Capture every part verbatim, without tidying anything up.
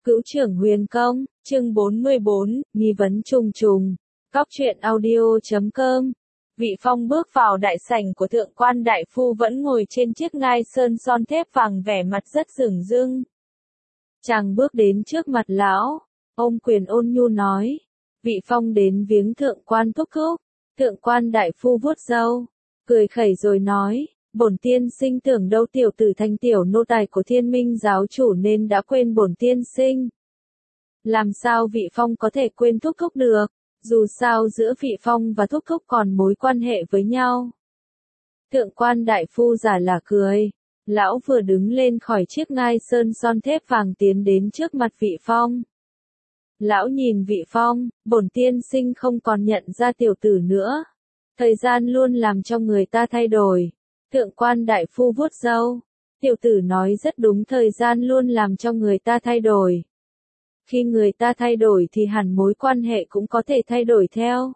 Cữu trưởng huyền công, chương bốn mươi bốn, nghi vấn trùng trùng. Góc truyện audio chấm com. Vị Phong bước vào đại sảnh của thượng quan đại phu vẫn ngồi trên chiếc ngai sơn son thép vàng, vẻ mặt rất dửng dưng. Chàng bước đến trước mặt lão, ôm quyền ôn nhu nói. Vị Phong đến viếng thượng quan thúc thúc. Thượng quan đại phu vuốt râu, cười khẩy rồi nói. Bổn tiên sinh tưởng đâu tiểu tử thành tiểu nô tài của Thiên Minh giáo chủ nên đã quên bổn tiên sinh. Làm sao Vị Phong có thể quên thúc thúc được, dù sao giữa Vị Phong và thúc thúc còn mối quan hệ với nhau. Thượng quan đại phu giả là cười, lão vừa đứng lên khỏi chiếc ngai sơn son thép vàng tiến đến trước mặt Vị Phong. Lão nhìn Vị Phong, bổn tiên sinh không còn nhận ra tiểu tử nữa. Thời gian luôn làm cho người ta thay đổi. Thượng quan đại phu vuốt râu, tiểu tử nói rất đúng, thời gian luôn làm cho người ta thay đổi. Khi người ta thay đổi thì hẳn mối quan hệ cũng có thể thay đổi theo.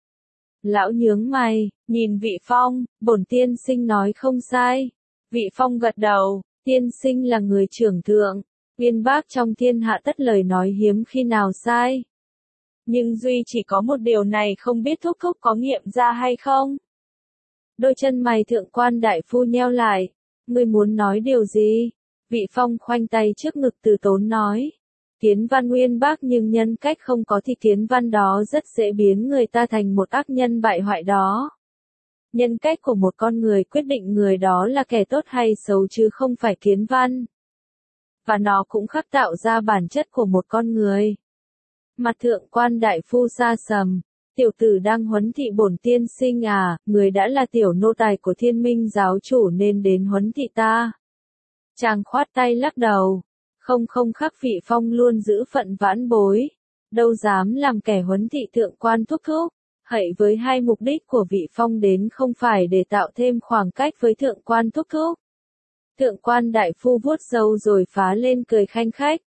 Lão nhướng mày, nhìn Vị Phong, bổn tiên sinh nói không sai. Vị Phong gật đầu, tiên sinh là người trưởng thượng, uyên bác trong thiên hạ, tất lời nói hiếm khi nào sai. Nhưng duy chỉ có một điều này không biết thúc thúc có nghiệm ra hay không? Đôi chân mày thượng quan đại phu nheo lại. Ngươi muốn nói điều gì? Vị Phong khoanh tay trước ngực từ tốn nói. Kiến văn uyên bác nhưng nhân cách không có thì kiến văn đó rất dễ biến người ta thành một ác nhân bại hoại đó. Nhân cách của một con người quyết định người đó là kẻ tốt hay xấu chứ không phải kiến văn. Và nó cũng khắc tạo ra bản chất của một con người. Mặt thượng quan đại phu sa sầm. Tiểu tử đang huấn thị bổn tiên sinh à, người đã là tiểu nô tài của Thiên Minh giáo chủ nên đến huấn thị ta. Chàng khoát tay lắc đầu. Không không khắc Vị Phong luôn giữ phận vãn bối. Đâu dám làm kẻ huấn thị thượng quan thúc thúc. Hậy với hai mục đích của Vị Phong đến không phải để tạo thêm khoảng cách với thượng quan thúc thúc. Thượng quan đại phu vuốt râu rồi phá lên cười khanh khách.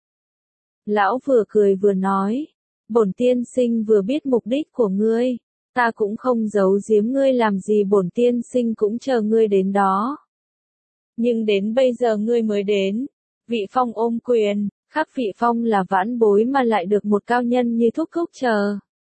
Lão vừa cười vừa nói. Bổn tiên sinh vừa biết mục đích của ngươi, ta cũng không giấu giếm ngươi làm gì, bổn tiên sinh cũng chờ ngươi đến đó. Nhưng đến bây giờ ngươi mới đến. Vị Phong ôm quyền, khắc Vị Phong là vãn bối mà lại được một cao nhân như thúc thúc chờ.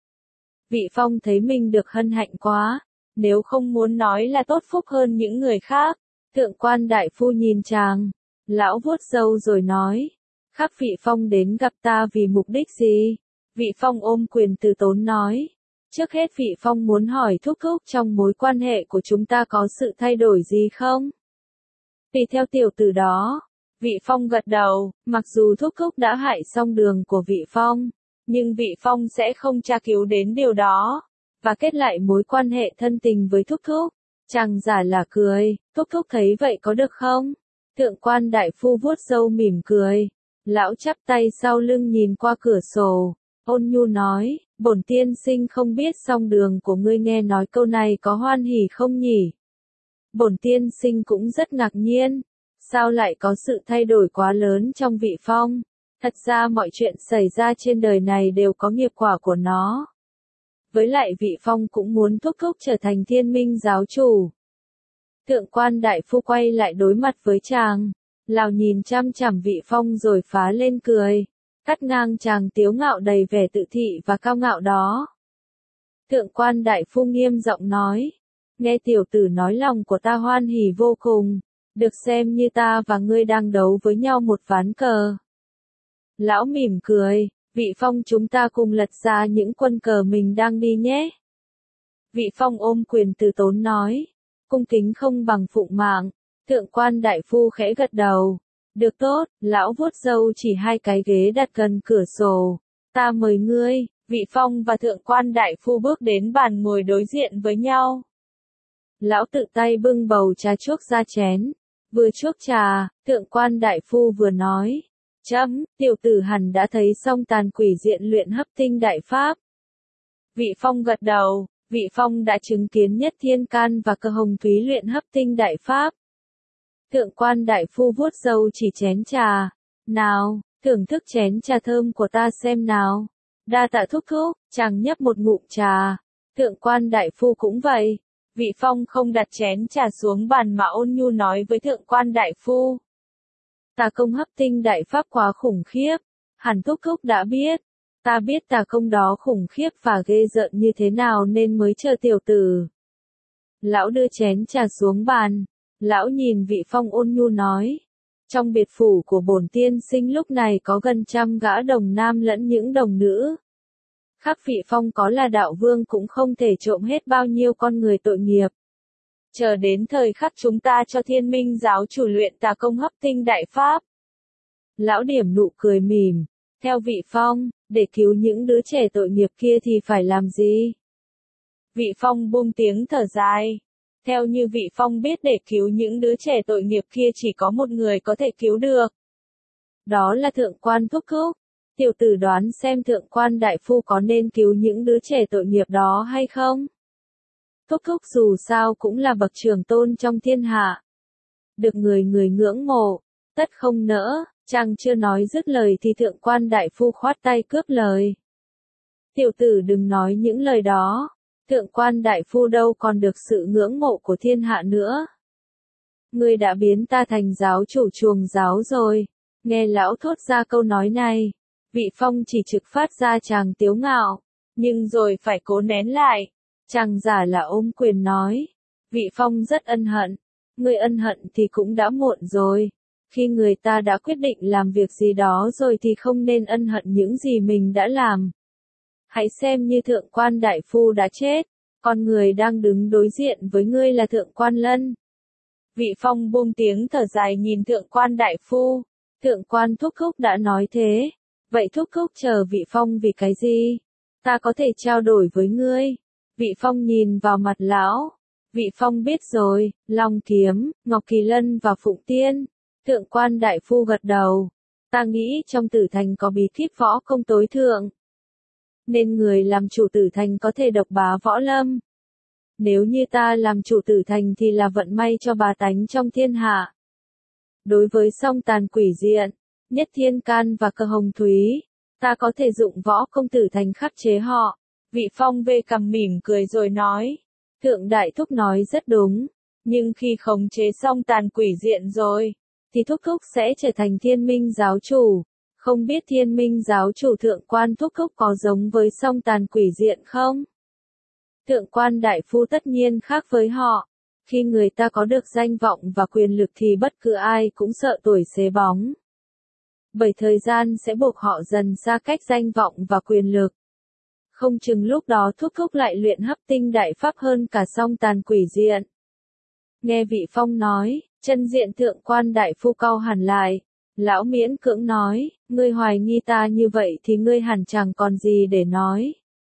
Vị Phong thấy mình được hân hạnh quá, nếu không muốn nói là tốt phúc hơn những người khác. Thượng quan đại phu nhìn chàng, lão vuốt râu rồi nói, khắc Vị Phong đến gặp ta vì mục đích gì? Vị Phong ôm quyền từ tốn nói. Trước hết Vị Phong muốn hỏi thúc thúc trong mối quan hệ của chúng ta có sự thay đổi gì không? Tùy theo tiểu tử đó. Vị Phong gật đầu, mặc dù thúc thúc đã hại xong đường của Vị Phong, nhưng Vị Phong sẽ không tra cứu đến điều đó, và kết lại mối quan hệ thân tình với thúc thúc. Chàng giả là cười, thúc thúc thấy vậy có được không? Thượng quan đại phu vuốt râu mỉm cười. Lão chắp tay sau lưng nhìn qua cửa sổ. Ôn nhu nói, bổn tiên sinh không biết song đường của ngươi nghe nói câu này có hoan hỉ không nhỉ? Bổn tiên sinh cũng rất ngạc nhiên, sao lại có sự thay đổi quá lớn trong Vị Phong? Thật ra mọi chuyện xảy ra trên đời này đều có nghiệp quả của nó. Với lại Vị Phong cũng muốn thúc thúc trở thành Thiên Minh giáo chủ. Thượng quan đại phu quay lại đối mặt với chàng, lão nhìn chăm chằm Vị Phong rồi phá lên cười. Cắt ngang chàng tiếu ngạo đầy vẻ tự thị và cao ngạo đó. Thượng quan đại phu nghiêm giọng nói. Nghe tiểu tử nói lòng của ta hoan hỉ vô cùng. Được xem như ta và ngươi đang đấu với nhau một ván cờ. Lão mỉm cười. Vị Phong, chúng ta cùng lật ra những quân cờ mình đang đi nhé. Vị Phong ôm quyền từ tốn nói. Cung kính không bằng phụng mạng. Thượng quan đại phu khẽ gật đầu. Được tốt, lão vuốt râu chỉ hai cái ghế đặt gần cửa sổ. Ta mời ngươi. Vị Phong và thượng quan đại phu bước đến bàn ngồi đối diện với nhau. Lão tự tay bưng bầu trà chuốc ra chén. Vừa chuốc trà, thượng quan đại phu vừa nói. Chấm, tiểu tử hẳn đã thấy xong tàn quỷ diện luyện hấp tinh đại pháp. Vị Phong gật đầu. Vị Phong đã chứng kiến nhất thiên can và cơ hồng thúy luyện hấp tinh đại pháp. Thượng quan đại phu vuốt râu chỉ chén trà. Nào, thưởng thức chén trà thơm của ta xem nào. Đa tạ thúc thúc, chàng nhấp một ngụm trà. Thượng quan đại phu cũng vậy. Vị Phong không đặt chén trà xuống bàn mà ôn nhu nói với thượng quan đại phu. Tà công hấp tinh đại pháp quá khủng khiếp. Hẳn thúc thúc đã biết. Ta biết tà công đó khủng khiếp và ghê rợn như thế nào nên mới chờ tiểu tử. Lão đưa chén trà xuống bàn. Lão nhìn Vị Phong ôn nhu nói. Trong biệt phủ của bổn tiên sinh lúc này có gần trăm gã đồng nam lẫn những đồng nữ. Khắc Vị Phong có là đạo vương cũng không thể trộm hết bao nhiêu con người tội nghiệp. Chờ đến thời khắc chúng ta cho Thiên Minh giáo chủ luyện tà công hấp tinh đại pháp. Lão điểm nụ cười mỉm. Theo Vị Phong, để cứu những đứa trẻ tội nghiệp kia thì phải làm gì? Vị Phong buông tiếng thở dài. Theo như Vị Phong biết để cứu những đứa trẻ tội nghiệp kia chỉ có một người có thể cứu được. Đó là Thượng quan Thúc Thúc. Tiểu tử đoán xem Thượng quan đại phu có nên cứu những đứa trẻ tội nghiệp đó hay không? Thúc Thúc dù sao cũng là bậc trưởng tôn trong thiên hạ. Được người người ngưỡng mộ, tất không nỡ. Chàng chưa nói dứt lời thì Thượng quan đại phu khoát tay cướp lời. Tiểu tử đừng nói những lời đó. Thượng quan đại phu đâu còn được sự ngưỡng mộ của thiên hạ nữa. Ngươi đã biến ta thành giáo chủ chuồng giáo rồi. Nghe lão thốt ra câu nói này. Vị Phong chỉ trực phát ra chàng tiếu ngạo. Nhưng rồi phải cố nén lại. Chàng giả là ôm quyền nói. Vị Phong rất ân hận. Ngươi ân hận thì cũng đã muộn rồi. Khi người ta đã quyết định làm việc gì đó rồi thì không nên ân hận những gì mình đã làm. Hãy xem như Thượng quan đại phu đã chết, con người đang đứng đối diện với ngươi là Thượng quan Lân. Vị Phong buông tiếng thở dài nhìn Thượng quan đại phu. Thượng quan Thúc Thúc đã nói thế. Vậy Thúc Thúc chờ Vị Phong vì cái gì? Ta có thể trao đổi với ngươi. Vị Phong nhìn vào mặt lão. Vị Phong biết rồi, Long Kiếm, Ngọc Kỳ Lân và Phụng Tiên. Thượng quan đại phu gật đầu. Ta nghĩ trong Tử Thành có bí kíp võ công tối thượng. Nên người làm chủ Tử Thành có thể độc bá võ lâm. Nếu như ta làm chủ Tử Thành thì là vận may cho bà tánh trong thiên hạ. Đối với song tàn quỷ diện, Nhất Thiên Can và Cơ Hồng Thúy, ta có thể dụng võ công Tử Thành khắc chế họ. Vị Phong vê cằm mỉm cười rồi nói. Thượng đại thúc nói rất đúng. Nhưng khi khống chế song tàn quỷ diện rồi, thì Thúc Thúc sẽ trở thành Thiên Minh giáo chủ. Không biết Thiên Minh giáo chủ Thượng quan Thúc Thúc có giống với song tàn quỷ diện không? Thượng quan đại phu tất nhiên khác với họ. Khi người ta có được danh vọng và quyền lực thì bất cứ ai cũng sợ tuổi xế bóng. Bởi thời gian sẽ buộc họ dần xa cách danh vọng và quyền lực. Không chừng lúc đó Thúc Thúc lại luyện hấp tinh đại pháp hơn cả song tàn quỷ diện. Nghe Vị Phong nói, chân diện Thượng quan đại phu cau hẳn lại. Lão miễn cưỡng nói, ngươi hoài nghi ta như vậy thì ngươi hẳn chẳng còn gì để nói.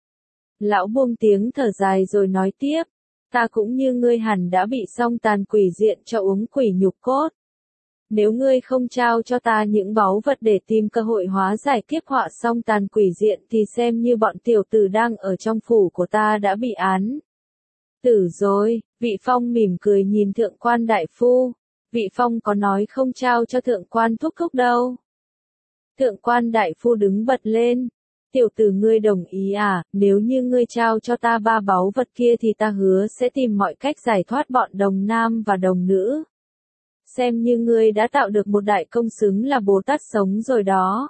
Lão buông tiếng thở dài rồi nói tiếp, ta cũng như ngươi hẳn đã bị song tàn quỷ diện cho uống quỷ nhục cốt. Nếu ngươi không trao cho ta những báu vật để tìm cơ hội hóa giải kiếp họa song tàn quỷ diện thì xem như bọn tiểu tử đang ở trong phủ của ta đã bị án tử rồi. Vị Phong mỉm cười nhìn Thượng quan đại phu. Vị Phong có nói không trao cho Thượng quan Thúc Thúc đâu. Thượng quan đại phu đứng bật lên. Tiểu tử ngươi đồng ý à, nếu như ngươi trao cho ta ba báu vật kia thì ta hứa sẽ tìm mọi cách giải thoát bọn đồng nam và đồng nữ. Xem như ngươi đã tạo được một đại công xứng là Bồ Tát sống rồi đó.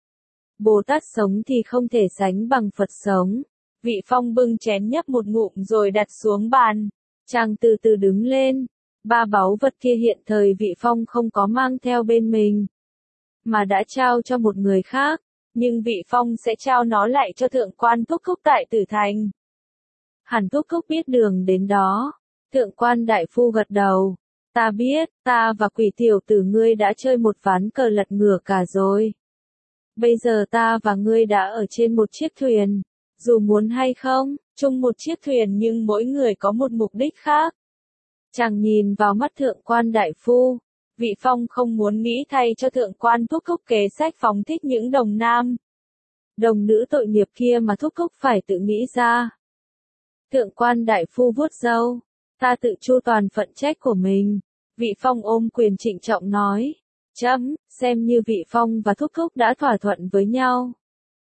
Bồ Tát sống thì không thể sánh bằng Phật sống. Vị Phong bưng chén nhấp một ngụm rồi đặt xuống bàn. Chàng từ từ đứng lên. Ba báu vật kia hiện thời Vị Phong không có mang theo bên mình, mà đã trao cho một người khác. Nhưng Vị Phong sẽ trao nó lại cho Thượng quan Thúc Thúc tại Tử Thành. Hẳn Thúc Thúc biết đường đến đó. Thượng quan đại phu gật đầu. Ta biết, ta và quỷ tiểu tử ngươi đã chơi một ván cờ lật ngửa cả rồi. Bây giờ ta và ngươi đã ở trên một chiếc thuyền. Dù muốn hay không, chung một chiếc thuyền nhưng mỗi người có một mục đích khác. Chàng nhìn vào mắt Thượng quan đại phu. Vị Phong không muốn nghĩ thay cho Thượng quan Thúc Thúc kế sách phóng thích những đồng nam, đồng nữ tội nghiệp kia mà Thúc Thúc phải tự nghĩ ra. Thượng quan đại phu vuốt râu. Ta tự chu toàn phận trách của mình. Vị Phong ôm quyền trịnh trọng nói. Chấm, xem như Vị Phong và Thúc Thúc đã thỏa thuận với nhau.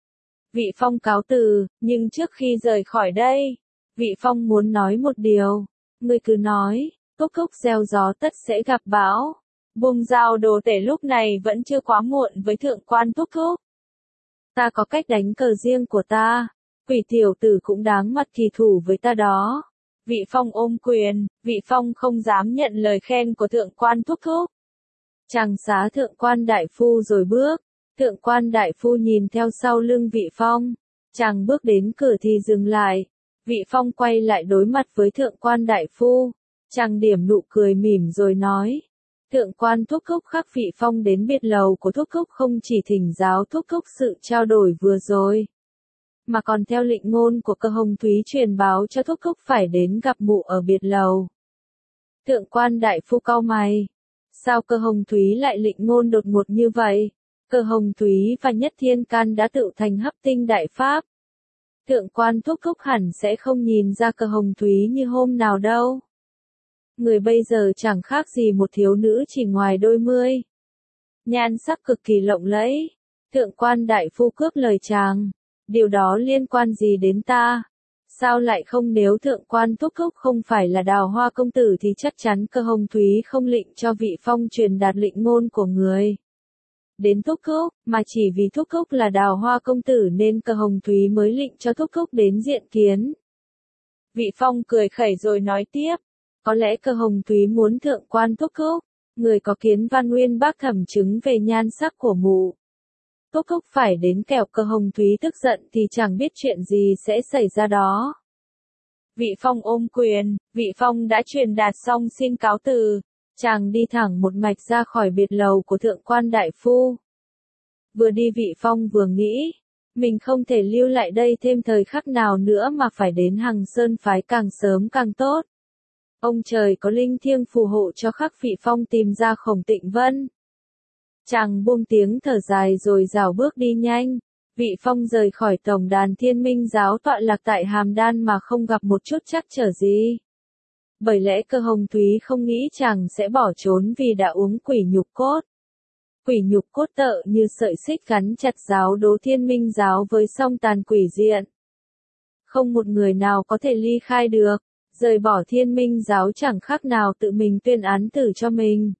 Vị Phong cáo từ, nhưng trước khi rời khỏi đây, Vị Phong muốn nói một điều. Ngươi cứ nói, Thúc Thúc gieo gió tất sẽ gặp bão. Buông dao đồ tể lúc này vẫn chưa quá muộn với Thượng quan Thúc Thúc. Ta có cách đánh cờ riêng của ta. Quỷ tiểu tử cũng đáng mặt thì thủ với ta đó. Vị Phong ôm quyền, Vị Phong không dám nhận lời khen của thượng quan thúc thúc. Chàng xá thượng quan đại phu rồi bước. Thượng quan đại phu nhìn theo sau lưng Vị Phong. Chàng bước đến cửa thì dừng lại. Vị Phong quay lại đối mặt với thượng quan đại phu. Chàng điểm nụ cười mỉm rồi nói. Thượng quan thúc thúc khắc Vị Phong đến biệt lầu của thúc thúc không chỉ thỉnh giáo thúc thúc sự trao đổi vừa rồi, mà còn theo lệnh ngôn của Cơ Hồng Thúy truyền báo cho thúc thúc phải đến gặp mụ ở biệt lầu. Thượng quan đại phu cau mày. Sao Cơ Hồng Thúy lại lệnh ngôn đột ngột như vậy? Cơ Hồng Thúy và Nhất Thiên Can đã tự thành hấp tinh đại pháp. Thượng quan thúc thúc hẳn sẽ không nhìn ra Cơ Hồng Thúy như hôm nào đâu. Người bây giờ chẳng khác gì một thiếu nữ chỉ ngoài đôi mươi. Nhan sắc cực kỳ lộng lẫy. Thượng quan đại phu cướp lời chàng. Điều đó liên quan gì đến ta? Sao lại không, nếu thượng quan thúc thúc không phải là Đào Hoa công tử thì chắc chắn Cơ Hồng Thúy không lệnh cho Vị Phong truyền đạt lệnh ngôn của người đến thúc thúc, mà chỉ vì thúc thúc là Đào Hoa công tử nên Cơ Hồng Thúy mới lệnh cho thúc thúc đến diện kiến. Vị Phong cười khẩy rồi nói tiếp. Có lẽ Cơ Hồng Thúy muốn thượng quan thúc thúc, người có kiến văn uyên bác thẩm chứng về nhan sắc của mụ. Thúc thúc phải đến kẻo Cơ Hồng Thúy tức giận thì chẳng biết chuyện gì sẽ xảy ra đó. Vị Phong ôm quyền, Vị Phong đã truyền đạt xong xin cáo từ. Chàng đi thẳng một mạch ra khỏi biệt lầu của thượng quan đại phu. Vừa đi Vị Phong vừa nghĩ, mình không thể lưu lại đây thêm thời khắc nào nữa mà phải đến Hằng Sơn phái càng sớm càng tốt. Ông trời có linh thiêng phù hộ cho khắc Vị Phong tìm ra Khổng Tịnh Vân. Chàng buông tiếng thở dài rồi rảo bước đi nhanh. Vị Phong rời khỏi tổng đàn Thiên Minh giáo tọa lạc tại Hàm Đan mà không gặp một chút trắc trở gì. Bởi lẽ Cơ Hồng Thúy không nghĩ chàng sẽ bỏ trốn vì đã uống quỷ nhục cốt. Quỷ nhục cốt tợ như sợi xích gắn chặt giáo đố Thiên Minh giáo với song tàn quỷ diện. Không một người nào có thể ly khai được. Rời bỏ Thiên Minh giáo chẳng khác nào tự mình tuyên án tử cho mình.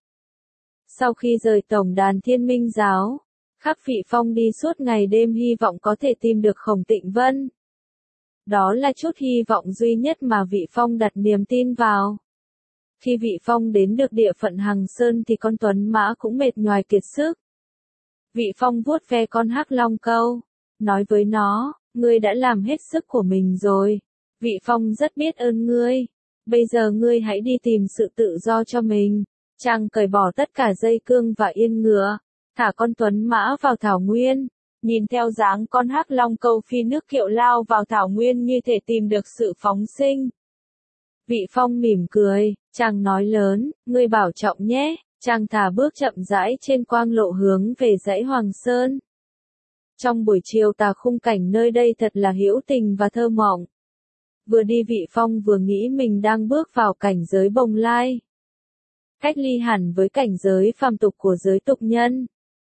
Sau khi rời tổng đàn Thiên Minh giáo, khắc Vị Phong đi suốt ngày đêm hy vọng có thể tìm được Khổng Tịnh Vân. Đó là chút hy vọng duy nhất mà Vị Phong đặt niềm tin vào. Khi Vị Phong đến được địa phận Hằng Sơn thì con tuấn mã cũng mệt nhoài kiệt sức. Vị Phong vuốt ve con hắc long câu, nói với nó, ngươi đã làm hết sức của mình rồi. Vị Phong rất biết ơn ngươi. Bây giờ ngươi hãy đi tìm sự tự do cho mình. Chàng cởi bỏ tất cả dây cương và yên ngựa, thả con tuấn mã vào thảo nguyên. Nhìn theo dáng con hắc long câu phi nước kiệu lao vào thảo nguyên như thể tìm được sự phóng sinh. Vị Phong mỉm cười, chàng nói lớn, ngươi bảo trọng nhé. Chàng thả bước chậm rãi trên quang lộ hướng về dãy Hoàng Sơn. Trong buổi chiều tà khung cảnh nơi đây thật là hữu tình và thơ mộng. Vừa đi Vị Phong vừa nghĩ mình đang bước vào cảnh giới bồng lai. Cách ly hẳn với cảnh giới phàm tục của giới tục nhân.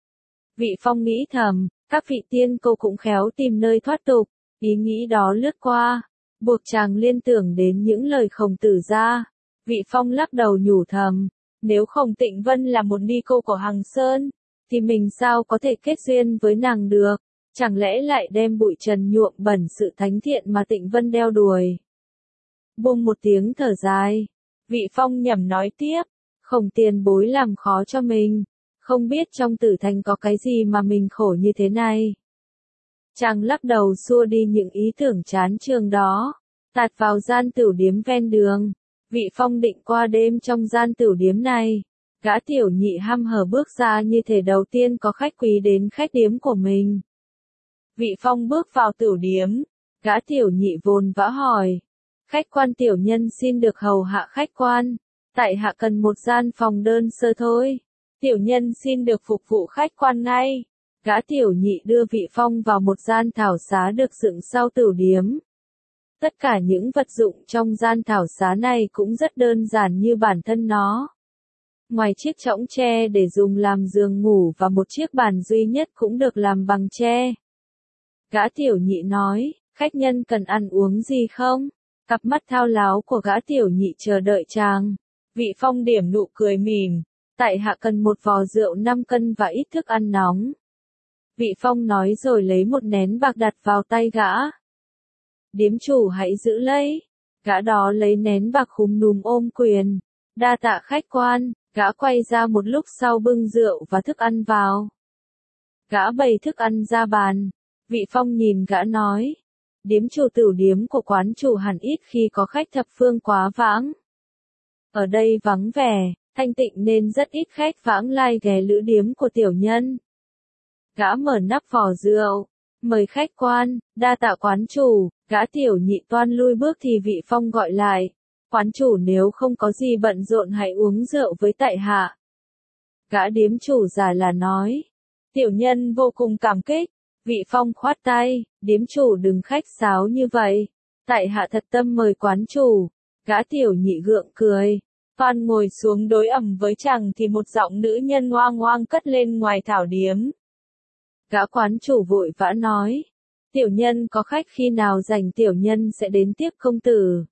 Vị Phong nghĩ thầm, các vị tiên cô cũng khéo tìm nơi thoát tục. Ý nghĩ đó lướt qua, buộc chàng liên tưởng đến những lời Khổng Tử ra. Vị Phong lắc đầu nhủ thầm, nếu Khổng Tịnh Vân là một ni cô của Hằng Sơn, thì mình sao có thể kết duyên với nàng được? Chẳng lẽ lại đem bụi trần nhuộm bẩn sự thánh thiện mà Tịnh Vân đeo đuổi? Buông một tiếng thở dài, Vị Phong nhẩm nói tiếp, Khổng tiền bối làm khó cho mình, không biết trong tử thành có cái gì mà mình khổ như thế này. Chàng lắc đầu xua đi những ý tưởng chán chường đó, tạt vào gian tửu điếm ven đường. Vị Phong định qua đêm trong gian tửu điếm này. Gã tiểu nhị hăm hở bước ra như thể đầu tiên có khách quý đến khách điếm của mình. Vị Phong bước vào tửu điếm, gã tiểu nhị vồn vã hỏi. Khách quan tiểu nhân xin được hầu hạ khách quan, tại hạ cần một gian phòng đơn sơ thôi. Tiểu nhân xin được phục vụ khách quan ngay. Gã tiểu nhị đưa Vị Phong vào một gian thảo xá được dựng sau tửu điếm. Tất cả những vật dụng trong gian thảo xá này cũng rất đơn giản như bản thân nó. Ngoài chiếc chõng tre để dùng làm giường ngủ và một chiếc bàn duy nhất cũng được làm bằng tre. Gã tiểu nhị nói, khách nhân cần ăn uống gì không? Cặp mắt thao láo của gã tiểu nhị chờ đợi chàng. Vị Phong điểm nụ cười mỉm, tại hạ cần một vò rượu năm cân và ít thức ăn nóng. Vị Phong nói rồi lấy một nén bạc đặt vào tay gã. Điếm chủ hãy giữ lấy. Gã đó lấy nén bạc khúm núm ôm quyền. Đa tạ khách quan, gã quay ra một lúc sau bưng rượu và thức ăn vào. Gã bày thức ăn ra bàn. Vị Phong nhìn gã nói. Điếm chủ tửu điếm của quán chủ hẳn ít khi có khách thập phương quá vãng. Ở đây vắng vẻ, thanh tịnh nên rất ít khách vãng lai ghé lữ điếm của tiểu nhân. Gã mở nắp vỏ rượu. Mời khách quan, đa tạ quán chủ, gã tiểu nhị toan lui bước thì Vị Phong gọi lại. Quán chủ nếu không có gì bận rộn hãy uống rượu với tại hạ. Gã điếm chủ giả là nói. Tiểu nhân vô cùng cảm kích. Vị Phong khoát tay, điếm chủ đừng khách sáo như vậy. Tại hạ thật tâm mời quán chủ. Gã tiểu nhị gượng cười. Toan ngồi xuống đối ẩm với chàng thì một giọng nữ nhân oang oang cất lên ngoài thảo điếm. Gã quán chủ vội vã nói. Tiểu nhân có khách khi nào rảnh tiểu nhân sẽ đến tiếp công tử.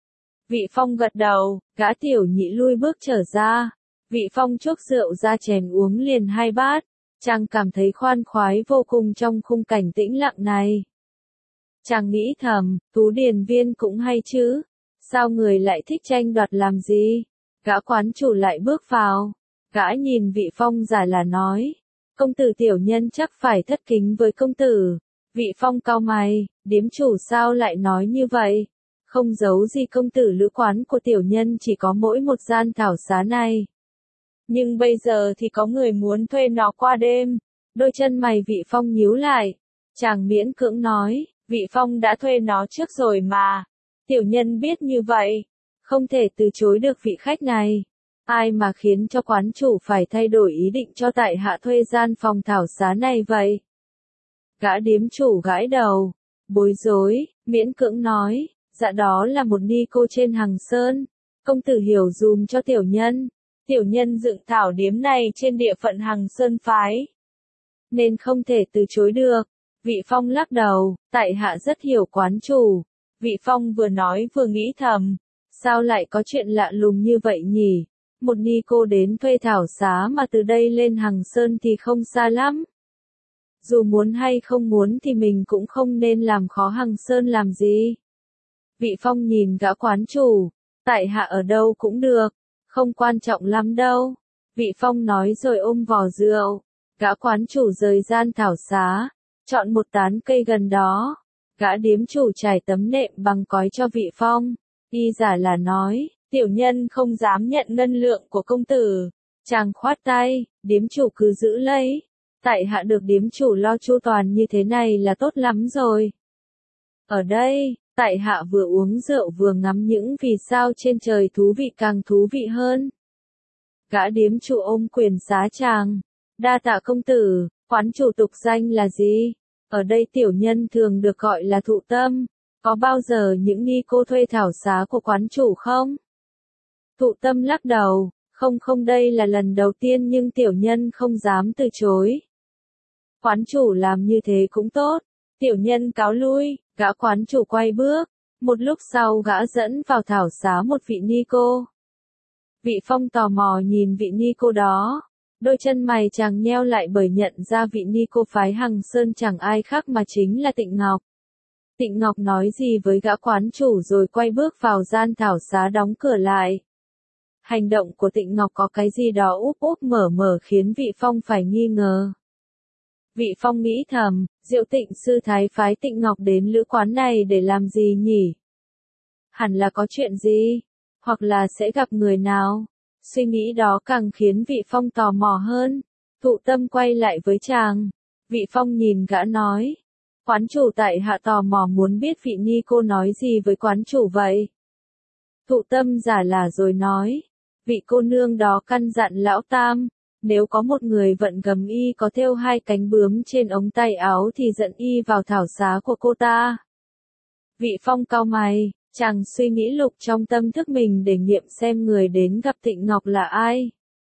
Vị Phong gật đầu, gã tiểu nhị lui bước trở ra. Vị Phong chốc rượu ra chén uống liền hai bát. Chàng cảm thấy khoan khoái vô cùng trong khung cảnh tĩnh lặng này. Chàng nghĩ thầm, Tú điền viên cũng hay chứ. Sao người lại thích tranh đoạt làm gì? Gã quán chủ lại bước vào. Gã nhìn Vị Phong giả là nói. Công tử tiểu nhân chắc phải thất kính với công tử. Vị Phong cau mày, điếm chủ sao lại nói như vậy? Không giấu gì công tử lữ quán của tiểu nhân chỉ có mỗi một gian thảo xá này. Nhưng bây giờ thì có người muốn thuê nó qua đêm. Đôi chân mày Vị Phong nhíu lại. Chàng miễn cưỡng nói, Vị Phong đã thuê nó trước rồi mà. Tiểu nhân biết như vậy. Không thể từ chối được vị khách này. Ai mà khiến cho quán chủ phải thay đổi ý định cho tại hạ thuê gian phòng thảo xá này vậy? Gã điếm chủ gãi đầu. Bối rối, miễn cưỡng nói. Dạ đó là một ni cô trên Hằng Sơn. Công tử hiểu dùm cho tiểu nhân. Tiểu nhân dựng thảo điếm này trên địa phận Hằng Sơn phái. Nên không thể từ chối được. Vị Phong lắc đầu, tại hạ rất hiểu quán chủ. Vị Phong vừa nói vừa nghĩ thầm. Sao lại có chuyện lạ lùng như vậy nhỉ? Một ni cô đến thuê thảo xá mà từ đây lên Hằng Sơn thì không xa lắm. Dù muốn hay không muốn thì mình cũng không nên làm khó Hằng Sơn làm gì. Vị Phong nhìn gã quán chủ. Tại hạ ở đâu cũng được. Không quan trọng lắm đâu. Vị Phong nói rồi ôm vò rượu. Gã quán chủ rời gian thảo xá. Chọn một tán cây gần đó. Gã điếm chủ trải tấm nệm bằng cói cho Vị Phong. Y giả là nói. Tiểu nhân không dám nhận ngân lượng của công tử. Chàng khoát tay. Điếm chủ cứ giữ lấy. Tại hạ được điếm chủ lo chu toàn như thế này là tốt lắm rồi. Ở đây, tại hạ vừa uống rượu vừa ngắm những vì sao trên trời thú vị càng thú vị hơn. Gã điếm chủ ôm quyền xá chàng. Đa tạ công tử, quán chủ tục danh là gì? Ở đây tiểu nhân thường được gọi là Thụ Tâm. Có bao giờ những ni cô thuê thảo xá của quán chủ không? Thụ Tâm lắc đầu. Không không đây là lần đầu tiên nhưng tiểu nhân không dám từ chối. Quán chủ làm như thế cũng tốt. Tiểu nhân cáo lui, gã quán chủ quay bước. Một lúc sau gã dẫn vào thảo xá một vị ni cô. Vị Phong tò mò nhìn vị ni cô đó. Đôi chân mày chàng nheo lại bởi nhận ra vị ni cô phái Hằng Sơn chẳng ai khác mà chính là Tịnh Ngọc. Tịnh Ngọc nói gì với gã quán chủ rồi quay bước vào gian thảo xá đóng cửa lại. Hành động của Tịnh Ngọc có cái gì đó úp úp mở mở khiến Vị Phong phải nghi ngờ. Vị Phong nghĩ thầm, Diệu Tịnh sư thái phái Tịnh Ngọc đến lữ quán này để làm gì nhỉ? Hẳn là có chuyện gì? Hoặc là sẽ gặp người nào? Suy nghĩ đó càng khiến Vị Phong tò mò hơn. Thụ Tâm quay lại với chàng. Vị Phong nhìn gã nói. Quán chủ tại hạ tò mò muốn biết vị ni cô nói gì với quán chủ vậy? Thụ Tâm giả là rồi nói. Vị cô nương đó căn dặn lão tam. Nếu có một người vận gấm y có thêu hai cánh bướm trên ống tay áo thì dẫn y vào thảo xá của cô ta. Vị Phong cau mày, chàng suy nghĩ lục trong tâm thức mình để nghiệm xem người đến gặp Tịnh Ngọc là ai.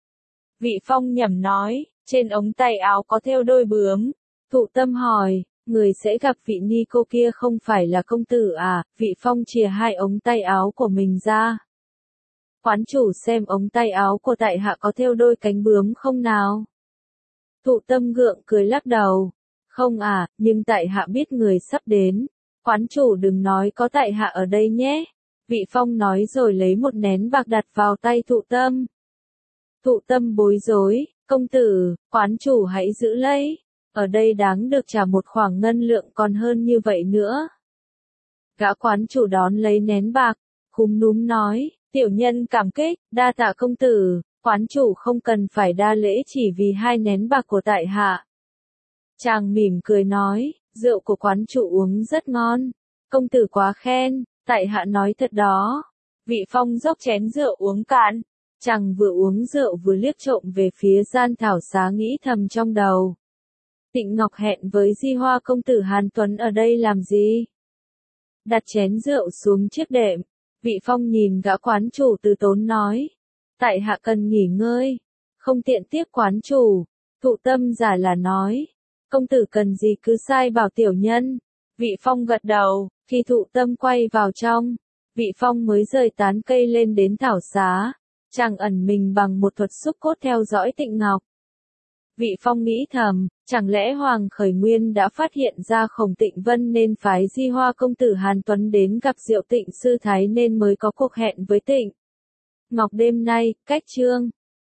Vị Phong nhẩm nói, trên ống tay áo có thêu đôi bướm. Thụ Tâm hỏi, người sẽ gặp vị ni cô kia không phải là công tử à? Vị Phong chìa hai ống tay áo của mình ra. Quán chủ xem ống tay áo của tại hạ có thêu đôi cánh bướm không nào? Thụ Tâm gượng cười lắc đầu. Không à, nhưng tại hạ biết người sắp đến. Quán chủ đừng nói có tại hạ ở đây nhé. Vị Phong nói rồi lấy một nén bạc đặt vào tay Thụ Tâm. Thụ Tâm bối rối, công tử, quán chủ hãy giữ lấy. Ở đây đáng được trả một khoản ngân lượng còn hơn như vậy nữa. Gã quán chủ đón lấy nén bạc, cúm núm nói, tiểu nhân cảm kích, đa tạ công tử, quán chủ không cần phải đa lễ chỉ vì hai nén bạc của tại hạ. Chàng mỉm cười nói, rượu của quán chủ uống rất ngon, công tử quá khen, tại hạ nói thật đó. Vị Phong dốc chén rượu uống cạn, chàng vừa uống rượu vừa liếc trộm về phía gian thảo xá nghĩ thầm trong đầu. Tịnh Ngọc hẹn với Di Hoa công tử Hàn Tuấn ở đây làm gì? Đặt chén rượu xuống chiếc đệm, Vị Phong nhìn gã quán chủ từ tốn nói, tại hạ cần nghỉ ngơi, không tiện tiếp quán chủ. Thụ Tâm giả là nói, công tử cần gì cứ sai bảo tiểu nhân. Vị Phong gật đầu, khi Thụ Tâm quay vào trong, Vị Phong mới rời tán cây lên đến thảo xá, chàng ẩn mình bằng một thuật xúc cốt theo dõi Tịnh Ngọc. Vị Phong nghĩ thầm, chẳng lẽ Hoàng Khởi Nguyên đã phát hiện ra Khổng Tịnh Vân nên phái Di Hoa công tử Hàn Tuấn đến gặp Diệu Tịnh sư thái nên mới có cuộc hẹn với Tịnh Ngọc đêm nay, cách chương